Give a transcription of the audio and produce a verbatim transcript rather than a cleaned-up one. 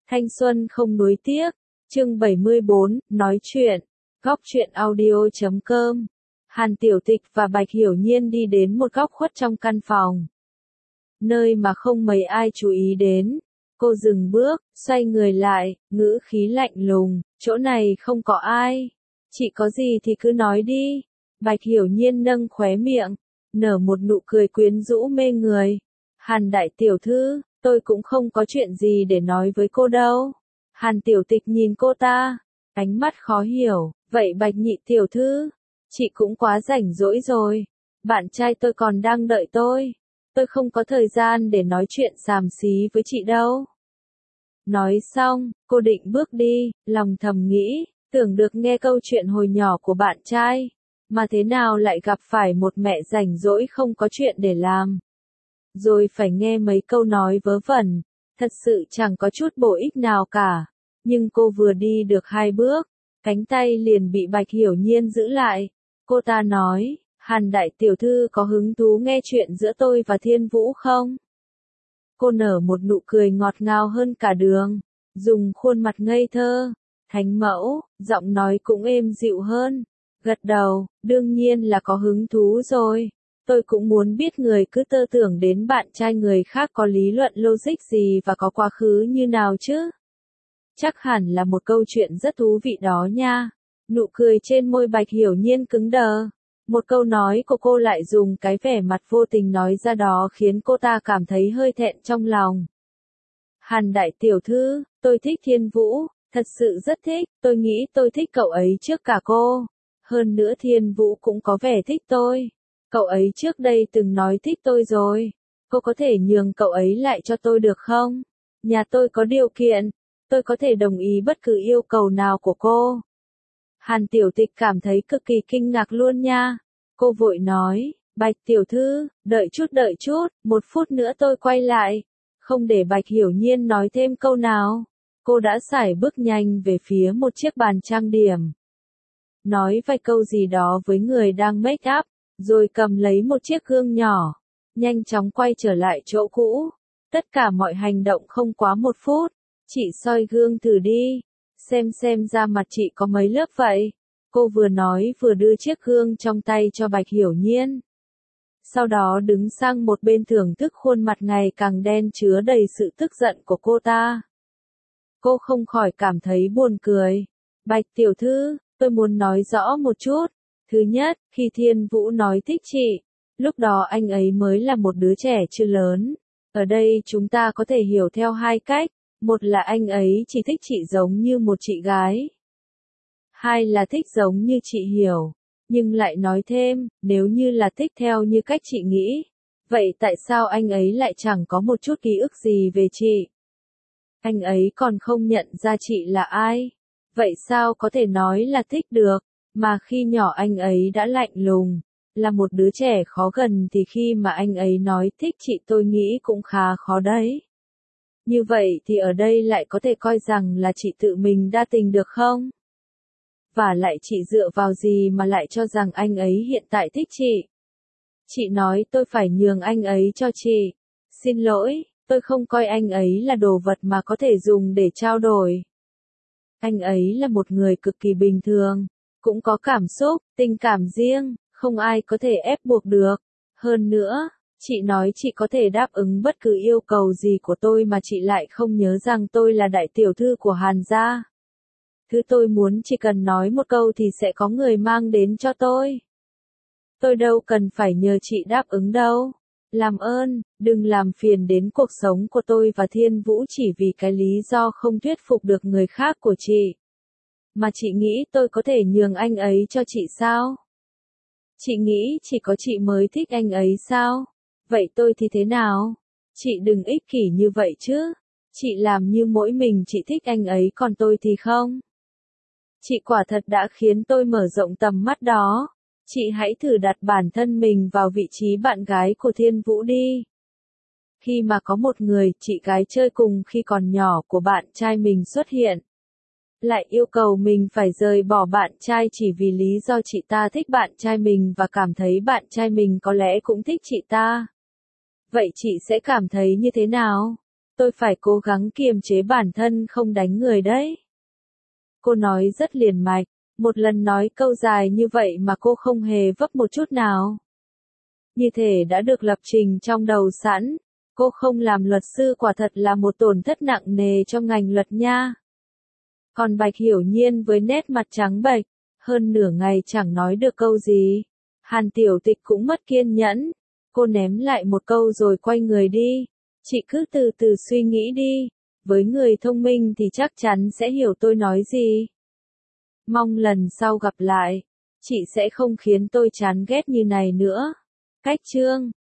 Thanh xuân không nuối tiếc. Chương bảy mươi bốn, nói chuyện. Góc truyện audio chấm com. Hàn Tiểu Tịch và Bạch Hiểu Nhiên đi đến một góc khuất trong căn phòng. Nơi mà không mấy ai chú ý đến. Cô dừng bước, xoay người lại, ngữ khí lạnh lùng, chỗ này không có ai. Chị có gì thì cứ nói đi. Bạch Hiểu Nhiên nâng khóe miệng, nở một nụ cười quyến rũ mê người. Hàn đại tiểu thư, tôi cũng không có chuyện gì để nói với cô đâu. Hàn Tiểu Tịch nhìn cô ta, ánh mắt khó hiểu, vậy Bạch nhị tiểu thư, chị cũng quá rảnh rỗi rồi. Bạn trai tôi còn đang đợi tôi. Tôi không có thời gian để nói chuyện xàm xí với chị đâu. Nói xong, cô định bước đi, lòng thầm nghĩ, tưởng được nghe câu chuyện hồi nhỏ của bạn trai, mà thế nào lại gặp phải một mẹ rảnh rỗi không có chuyện để làm. Rồi phải nghe mấy câu nói vớ vẩn, thật sự chẳng có chút bổ ích nào cả. Nhưng cô vừa đi được hai bước, cánh tay liền bị Bạch Hiểu Nhiên giữ lại. Cô ta nói, Hàn đại tiểu thư có hứng thú nghe chuyện giữa tôi và Thiên Vũ không? Cô nở một nụ cười ngọt ngào hơn cả đường, dùng khuôn mặt ngây thơ, thánh mẫu, giọng nói cũng êm dịu hơn. Gật đầu, đương nhiên là có hứng thú rồi. Tôi cũng muốn biết người cứ tơ tưởng đến bạn trai người khác có lý luận logic gì và có quá khứ như nào chứ. Chắc hẳn là một câu chuyện rất thú vị đó nha. Nụ cười trên môi Bạch Hiểu Nhiên cứng đờ. Một câu nói của cô lại dùng cái vẻ mặt vô tình nói ra đó khiến cô ta cảm thấy hơi thẹn trong lòng. Hàn đại tiểu thư, tôi thích Thiên Vũ, thật sự rất thích, tôi nghĩ tôi thích cậu ấy trước cả cô. Hơn nữa Thiên Vũ cũng có vẻ thích tôi. Cậu ấy trước đây từng nói thích tôi rồi. Cô có thể nhường cậu ấy lại cho tôi được không? Nhà tôi có điều kiện. Tôi có thể đồng ý bất cứ yêu cầu nào của cô. Hàn Tiểu Tịch cảm thấy cực kỳ kinh ngạc luôn nha. Cô vội nói, Bạch tiểu thư, đợi chút đợi chút, một phút nữa tôi quay lại. Không để Bạch Hiểu Nhiên nói thêm câu nào. Cô đã sải bước nhanh về phía một chiếc bàn trang điểm. Nói vài câu gì đó với người đang make up, rồi cầm lấy một chiếc gương nhỏ. Nhanh chóng quay trở lại chỗ cũ. Tất cả mọi hành động không quá một phút. Chị soi gương thử đi, xem xem da mặt chị có mấy lớp vậy. Cô vừa nói vừa đưa chiếc gương trong tay cho Bạch Hiểu Nhiên. Sau đó đứng sang một bên thưởng thức khuôn mặt ngày càng đen chứa đầy sự tức giận của cô ta. Cô không khỏi cảm thấy buồn cười. Bạch tiểu thư, tôi muốn nói rõ một chút. Thứ nhất, khi Thiên Vũ nói thích chị, lúc đó anh ấy mới là một đứa trẻ chưa lớn. Ở đây chúng ta có thể hiểu theo hai cách. Một là anh ấy chỉ thích chị giống như một chị gái. Hai là thích giống như chị hiểu. Nhưng lại nói thêm, nếu như là thích theo như cách chị nghĩ, vậy tại sao anh ấy lại chẳng có một chút ký ức gì về chị? Anh ấy còn không nhận ra chị là ai. Vậy sao có thể nói là thích được, mà khi nhỏ anh ấy đã lạnh lùng, là một đứa trẻ khó gần thì khi mà anh ấy nói thích chị tôi nghĩ cũng khá khó đấy. Như vậy thì ở đây lại có thể coi rằng là chị tự mình đa tình được không? Và lại chị dựa vào gì mà lại cho rằng anh ấy hiện tại thích chị? Chị nói tôi phải nhường anh ấy cho chị. Xin lỗi, tôi không coi anh ấy là đồ vật mà có thể dùng để trao đổi. Anh ấy là một người cực kỳ bình thường, cũng có cảm xúc, tình cảm riêng, không ai có thể ép buộc được. Hơn nữa, chị nói chị có thể đáp ứng bất cứ yêu cầu gì của tôi mà chị lại không nhớ rằng tôi là đại tiểu thư của Hàn gia. Thứ tôi muốn chỉ cần nói một câu thì sẽ có người mang đến cho tôi. Tôi đâu cần phải nhờ chị đáp ứng đâu. Làm ơn, đừng làm phiền đến cuộc sống của tôi và Thiên Vũ chỉ vì cái lý do không thuyết phục được người khác của chị. Mà chị nghĩ tôi có thể nhường anh ấy cho chị sao? Chị nghĩ chỉ có chị mới thích anh ấy sao? Vậy tôi thì thế nào? Chị đừng ích kỷ như vậy chứ. Chị làm như mỗi mình chị thích anh ấy còn tôi thì không. Chị quả thật đã khiến tôi mở rộng tầm mắt đó. Chị hãy thử đặt bản thân mình vào vị trí bạn gái của Thiên Vũ đi. Khi mà có một người, chị gái chơi cùng khi còn nhỏ của bạn trai mình xuất hiện, lại yêu cầu mình phải rời bỏ bạn trai chỉ vì lý do chị ta thích bạn trai mình và cảm thấy bạn trai mình có lẽ cũng thích chị ta. Vậy chị sẽ cảm thấy như thế nào? Tôi phải cố gắng kiềm chế bản thân không đánh người đấy. Cô nói rất liền mạch, một lần nói câu dài như vậy mà cô không hề vấp một chút nào. Như thể đã được lập trình trong đầu sẵn, cô không làm luật sư quả thật là một tổn thất nặng nề trong ngành luật nha. Còn Bạch Hiểu Nhiên với nét mặt trắng bệch, hơn nửa ngày chẳng nói được câu gì. Hàn Tiểu Tịch cũng mất kiên nhẫn, cô ném lại một câu rồi quay người đi. Chị cứ từ từ suy nghĩ đi, với người thông minh thì chắc chắn sẽ hiểu tôi nói gì. Mong lần sau gặp lại, chị sẽ không khiến tôi chán ghét như này nữa. Cách chương